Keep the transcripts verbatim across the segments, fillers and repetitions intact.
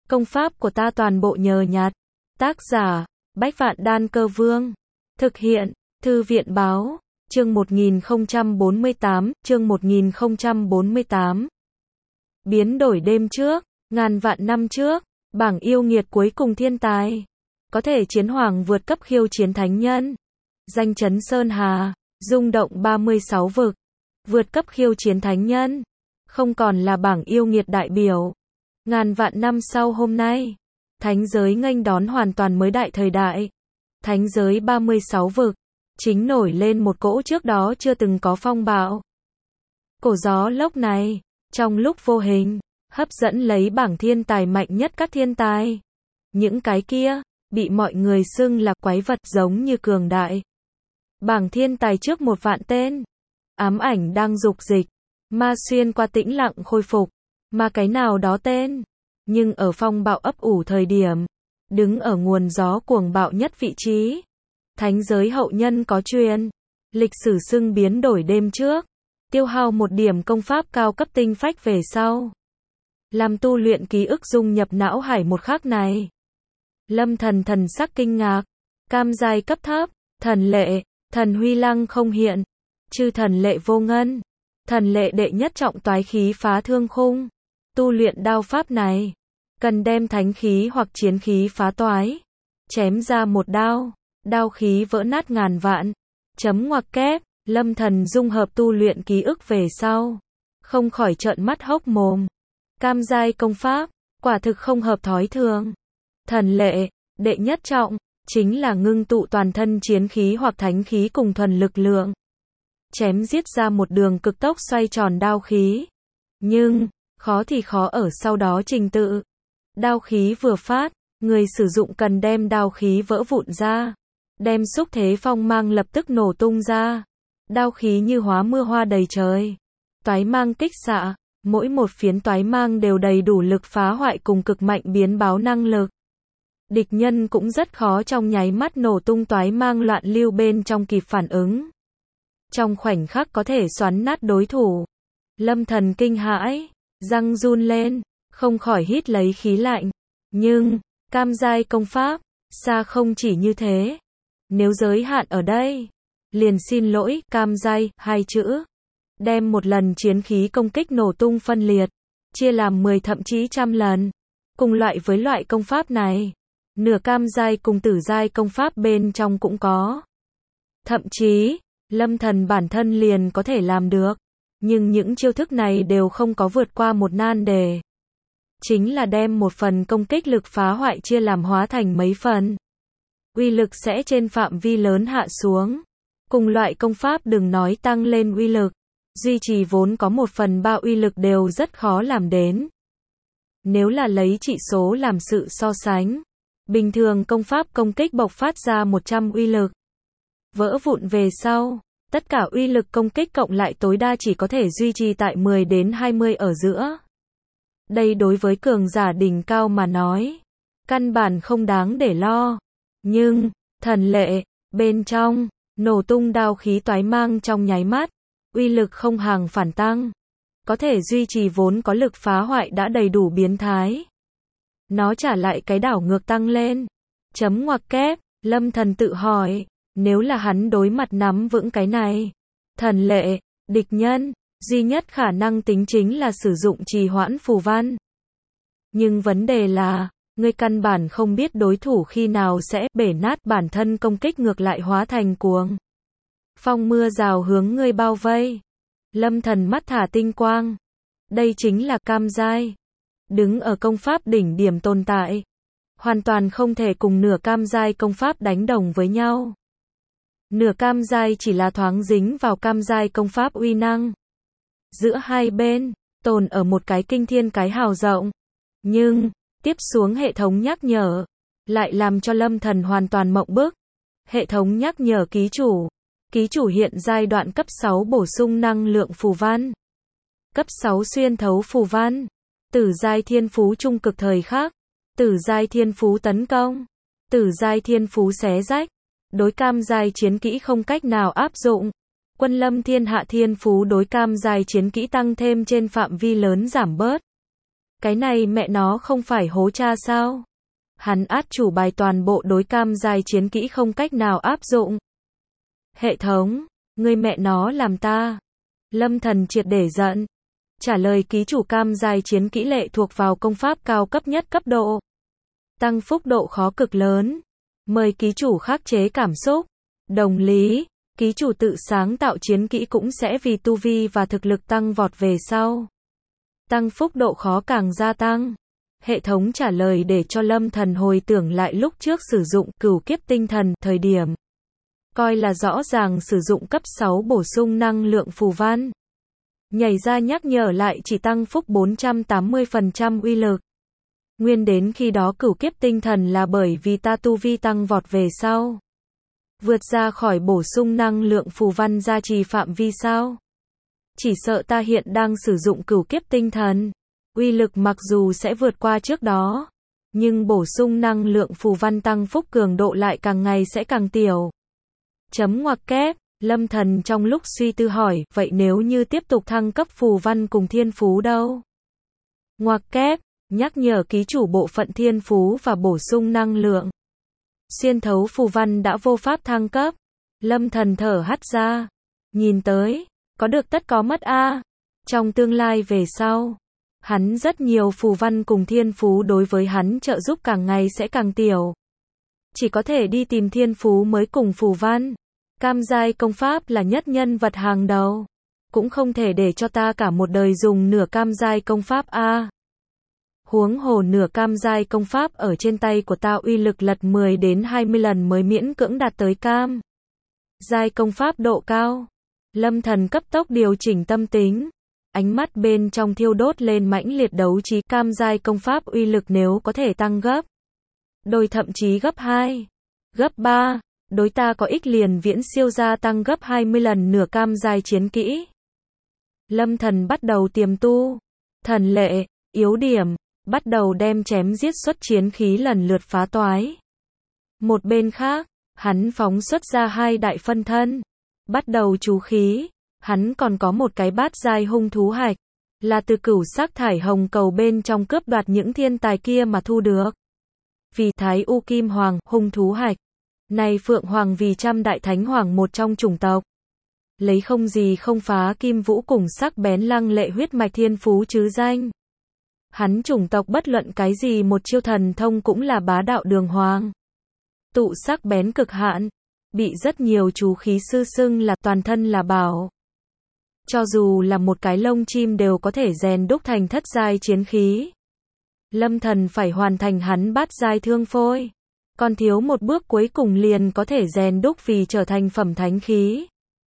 Công pháp của ta toàn bộ nhờ nhặt. Tác giả, Bách Vạn Đan Cơ Vương. Thực hiện, Thư viện Báo. Chương một nghìn không trăm bốn mươi tám, chương một nghìn không trăm bốn mươi tám. Biến đổi đêm trước, ngàn vạn năm trước, bảng yêu nghiệt cuối cùng thiên tài. Có thể chiến hoàng vượt cấp khiêu chiến thánh nhân. Danh chấn Sơn Hà, rung động ba mươi sáu vực. Vượt cấp khiêu chiến thánh nhân. Không còn là bảng yêu nghiệt đại biểu. Ngàn vạn năm sau hôm nay, thánh giới nghênh đón hoàn toàn mới đại thời đại. Thánh giới ba mươi sáu vực, chính nổi lên một cỗ trước đó chưa từng có phong bạo. Cổ gió lốc này, trong lúc vô hình, hấp dẫn lấy bảng thiên tài mạnh nhất các thiên tài. Những cái kia, bị mọi người xưng là quái vật giống như cường đại. Bảng thiên tài trước một vạn tên. Ám ảnh đang dục dịch, ma xuyên qua tĩnh lặng khôi phục. Mà cái nào đó tên, nhưng ở phong bạo ấp ủ thời điểm, đứng ở nguồn gió cuồng bạo nhất vị trí. Thánh giới hậu nhân có truyền, lịch sử xưng biến đổi đêm trước, tiêu hao một điểm công pháp cao cấp tinh phách về sau. Làm tu luyện ký ức dung nhập não hải một khắc này. Lâm Thần thần sắc kinh ngạc, cam giai cấp thấp, thần lệ, thần huy lăng không hiện, chư thần lệ vô ngân, thần lệ đệ nhất trọng toái khí phá thương khung. Tu luyện đao pháp này, cần đem thánh khí hoặc chiến khí phá toái, chém ra một đao, đao khí vỡ nát ngàn vạn. Chấm ngoặc kép, Lâm Thần dung hợp tu luyện ký ức về sau, không khỏi trợn mắt hốc mồm. Cam giai công pháp, quả thực không hợp thói thường. Thần lệ, đệ nhất trọng, chính là ngưng tụ toàn thân chiến khí hoặc thánh khí cùng thuần lực lượng. Chém giết ra một đường cực tốc xoay tròn đao khí. Nhưng, khó thì khó ở sau đó trình tự. Đao khí vừa phát, người sử dụng cần đem đao khí vỡ vụn ra. Đem xúc thế phong mang lập tức nổ tung ra. Đao khí như hóa mưa hoa đầy trời. Toái mang kích xạ, mỗi một phiến toái mang đều đầy đủ lực phá hoại cùng cực mạnh biến báo năng lực. Địch nhân cũng rất khó trong nháy mắt nổ tung toái mang loạn lưu bên trong kịp phản ứng. Trong khoảnh khắc có thể xoắn nát đối thủ. Lâm Thần kinh hãi, răng run lên, không khỏi hít lấy khí lạnh. Nhưng, cam giai công pháp, xa không chỉ như thế. Nếu giới hạn ở đây, liền xin lỗi, cam giai, hai chữ. Đem một lần chiến khí công kích nổ tung phân liệt, chia làm mười thậm chí trăm lần. Cùng loại với loại công pháp này, nửa cam giai cùng tử giai công pháp bên trong cũng có. Thậm chí, Lâm Thần bản thân liền có thể làm được. Nhưng những chiêu thức này đều không có vượt qua một nan đề. Chính là đem một phần công kích lực phá hoại chia làm hóa thành mấy phần. Uy lực sẽ trên phạm vi lớn hạ xuống. Cùng loại công pháp đừng nói tăng lên uy lực. Duy trì vốn có một phần ba uy lực đều rất khó làm đến. Nếu là lấy trị số làm sự so sánh. Bình thường công pháp công kích bộc phát ra một trăm uy lực. Vỡ vụn về sau. Tất cả uy lực công kích cộng lại tối đa chỉ có thể duy trì tại mười đến hai mươi ở giữa. Đây đối với cường giả đỉnh cao mà nói, căn bản không đáng để lo. Nhưng, thần lệ, bên trong, nổ tung đao khí toái mang trong nháy mắt, uy lực không hàng phản tăng. Có thể duy trì vốn có lực phá hoại đã đầy đủ biến thái. Nó trả lại cái đảo ngược tăng lên. Chấm ngoặc kép, Lâm Thần tự hỏi. Nếu là hắn đối mặt nắm vững cái này, thần lệ, địch nhân, duy nhất khả năng tính chính là sử dụng trì hoãn phù văn. Nhưng vấn đề là, ngươi căn bản không biết đối thủ khi nào sẽ bể nát bản thân công kích ngược lại hóa thành cuồng. Phong mưa rào hướng ngươi bao vây. Lâm Thần mắt thả tinh quang. Đây chính là cam giai. Đứng ở công pháp đỉnh điểm tồn tại. Hoàn toàn không thể cùng nửa cam giai công pháp đánh đồng với nhau. Nửa cam giai chỉ là thoáng dính vào cam giai công pháp uy năng. Giữa hai bên, tồn ở một cái kinh thiên cái hào rộng. Nhưng, tiếp xuống hệ thống nhắc nhở, lại làm cho Lâm Thần hoàn toàn mộng bức. Hệ thống nhắc nhở ký chủ. Ký chủ hiện giai đoạn cấp sáu bổ sung năng lượng phù văn. Cấp sáu xuyên thấu phù văn. Tử giai thiên phú trung cực thời khắc. Tử giai thiên phú tấn công. Tử giai thiên phú xé rách. Đối cam giai chiến kỹ không cách nào áp dụng. Quân lâm thiên hạ thiên phú đối cam giai chiến kỹ tăng thêm trên phạm vi lớn giảm bớt. Cái này mẹ nó không phải hố cha sao? Hắn át chủ bài toàn bộ đối cam giai chiến kỹ không cách nào áp dụng. Hệ thống, ngươi mẹ nó làm ta. Lâm Thần triệt để giận. Trả lời ký chủ cam giai chiến kỹ lệ thuộc vào công pháp cao cấp nhất cấp độ. Tăng phúc độ khó cực lớn. Mời ký chủ khắc chế cảm xúc. Đồng lý, ký chủ tự sáng tạo chiến kỹ cũng sẽ vì tu vi và thực lực tăng vọt về sau. Tăng phúc độ khó càng gia tăng. Hệ thống trả lời để cho Lâm Thần hồi tưởng lại lúc trước sử dụng cửu kiếp tinh thần thời điểm. Coi là rõ ràng sử dụng cấp sáu bổ sung năng lượng phù văn. Nhảy ra nhắc nhở lại chỉ tăng phúc bốn trăm tám mươi phần trăm uy lực. Nguyên đến khi đó cửu kiếp tinh thần là bởi vì ta tu vi tăng vọt về sau. Vượt ra khỏi bổ sung năng lượng phù văn gia trì phạm vi sao. Chỉ sợ ta hiện đang sử dụng cửu kiếp tinh thần. Uy lực mặc dù sẽ vượt qua trước đó. Nhưng bổ sung năng lượng phù văn tăng phúc cường độ lại càng ngày sẽ càng tiểu. Chấm ngoặc kép, Lâm Thần trong lúc suy tư hỏi, vậy nếu như tiếp tục thăng cấp phù văn cùng thiên phú đâu? Ngoặc kép, nhắc nhở ký chủ bộ phận thiên phú và bổ sung năng lượng. Xuyên thấu phù văn đã vô pháp thăng cấp. Lâm Thần thở hắt ra. Nhìn tới, có được tất có mất a. Trong tương lai về sau, hắn rất nhiều phù văn cùng thiên phú đối với hắn trợ giúp càng ngày sẽ càng tiểu. Chỉ có thể đi tìm thiên phú mới cùng phù văn. Cam giai công pháp là nhất nhân vật hàng đầu. Cũng không thể để cho ta cả một đời dùng nửa cam giai công pháp a. Huống hồ nửa cam giai công pháp ở trên tay của ta uy lực lật mười đến hai mươi lần mới miễn cưỡng đạt tới cam giai công pháp độ cao. Lâm Thần cấp tốc điều chỉnh tâm tính. Ánh mắt bên trong thiêu đốt lên mãnh liệt đấu trí. Cam giai công pháp uy lực nếu có thể tăng gấp đôi thậm chí gấp hai, gấp ba, đối ta có ích liền viễn siêu gia tăng gấp hai mươi lần nửa cam giai chiến kỹ. Lâm Thần bắt đầu tiềm tu. Thần lệ, yếu điểm, bắt đầu đem chém giết xuất chiến khí lần lượt phá toái. Một bên khác, hắn phóng xuất ra hai đại phân thân. Bắt đầu chú khí. Hắn còn có một cái bát giai hung thú hạch. Là từ cửu sắc thải hồng cầu bên trong cướp đoạt những thiên tài kia mà thu được. Vì Thái U Kim Hoàng, hung thú hạch. Này Phượng Hoàng vì trăm đại thánh hoàng một trong chủng tộc. Lấy không gì không phá kim vũ cùng sắc bén lăng lệ huyết mạch thiên phú chứ danh. Hắn chủng tộc bất luận cái gì một chiêu thần thông cũng là bá đạo đường hoàng. Tụ sắc bén cực hạn. Bị rất nhiều chú khí sư xưng là toàn thân là bảo. Cho dù là một cái lông chim đều có thể rèn đúc thành thất giai chiến khí. Lâm Thần phải hoàn thành hắn bát giai thương phôi. Còn thiếu một bước cuối cùng liền có thể rèn đúc vì trở thành phẩm thánh khí.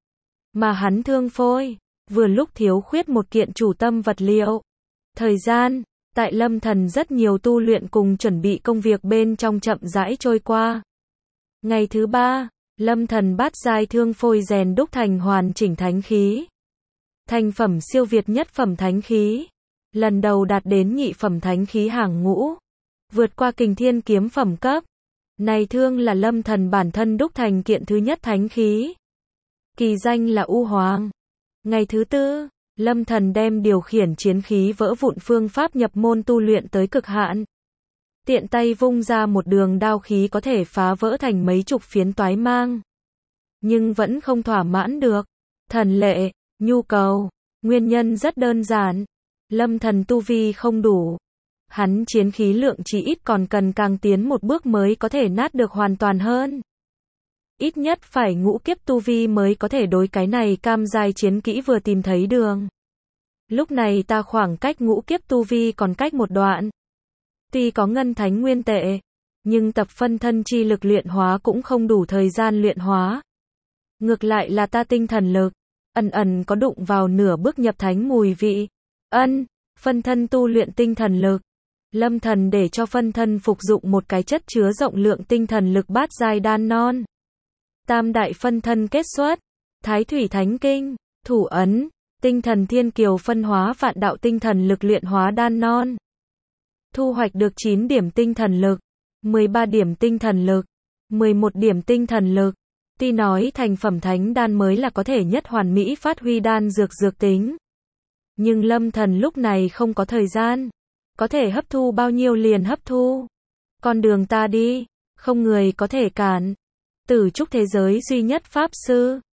Mà hắn thương phôi, vừa lúc thiếu khuyết một kiện chủ tâm vật liệu. Thời gian, tại Lâm Thần rất nhiều tu luyện cùng chuẩn bị công việc bên trong chậm rãi trôi qua. Ngày thứ ba, Lâm Thần bát giai thương phôi rèn đúc thành hoàn chỉnh thánh khí. Thành phẩm siêu việt nhất phẩm thánh khí. Lần đầu đạt đến nhị phẩm thánh khí hàng ngũ. Vượt qua kình thiên kiếm phẩm cấp. Này thương là Lâm Thần bản thân đúc thành kiện thứ nhất thánh khí. Kỳ danh là U Hoàng. Ngày thứ tư, Lâm Thần đem điều khiển chiến khí vỡ vụn phương pháp nhập môn tu luyện tới cực hạn. Tiện tay vung ra một đường đao khí có thể phá vỡ thành mấy chục phiến toái mang. Nhưng vẫn không thỏa mãn được. Thần lệ, nhu cầu, nguyên nhân rất đơn giản. Lâm Thần tu vi không đủ. Hắn chiến khí lượng chỉ ít còn cần càng tiến một bước mới có thể nát được hoàn toàn hơn. Ít nhất phải ngũ kiếp tu vi mới có thể đối cái này cam giai chiến kỹ vừa tìm thấy đường. Lúc này ta khoảng cách ngũ kiếp tu vi còn cách một đoạn. Tuy có ngân thánh nguyên tệ, nhưng tập phân thân chi lực luyện hóa cũng không đủ thời gian luyện hóa. Ngược lại là ta tinh thần lực, ẩn ẩn có đụng vào nửa bước nhập thánh mùi vị. Ân, phân thân tu luyện tinh thần lực. Lâm Thần để cho phân thân phục dụng một cái chất chứa rộng lượng tinh thần lực bát giai đan non. Tam đại phân thân kết xuất, Thái Thủy Thánh Kinh, thủ ấn, tinh thần thiên kiều phân hóa vạn đạo tinh thần lực luyện hóa đan non. Thu hoạch được chín điểm tinh thần lực, mười ba điểm tinh thần lực, mười một điểm tinh thần lực. Tuy nói thành phẩm thánh đan mới là có thể nhất hoàn mỹ phát huy đan dược dược tính. Nhưng Lâm Thần lúc này không có thời gian. có thể hấp thu bao nhiêu liền hấp thu. Con đường ta đi, không người có thể cản. Tử trúc thế giới duy nhất Pháp Sư.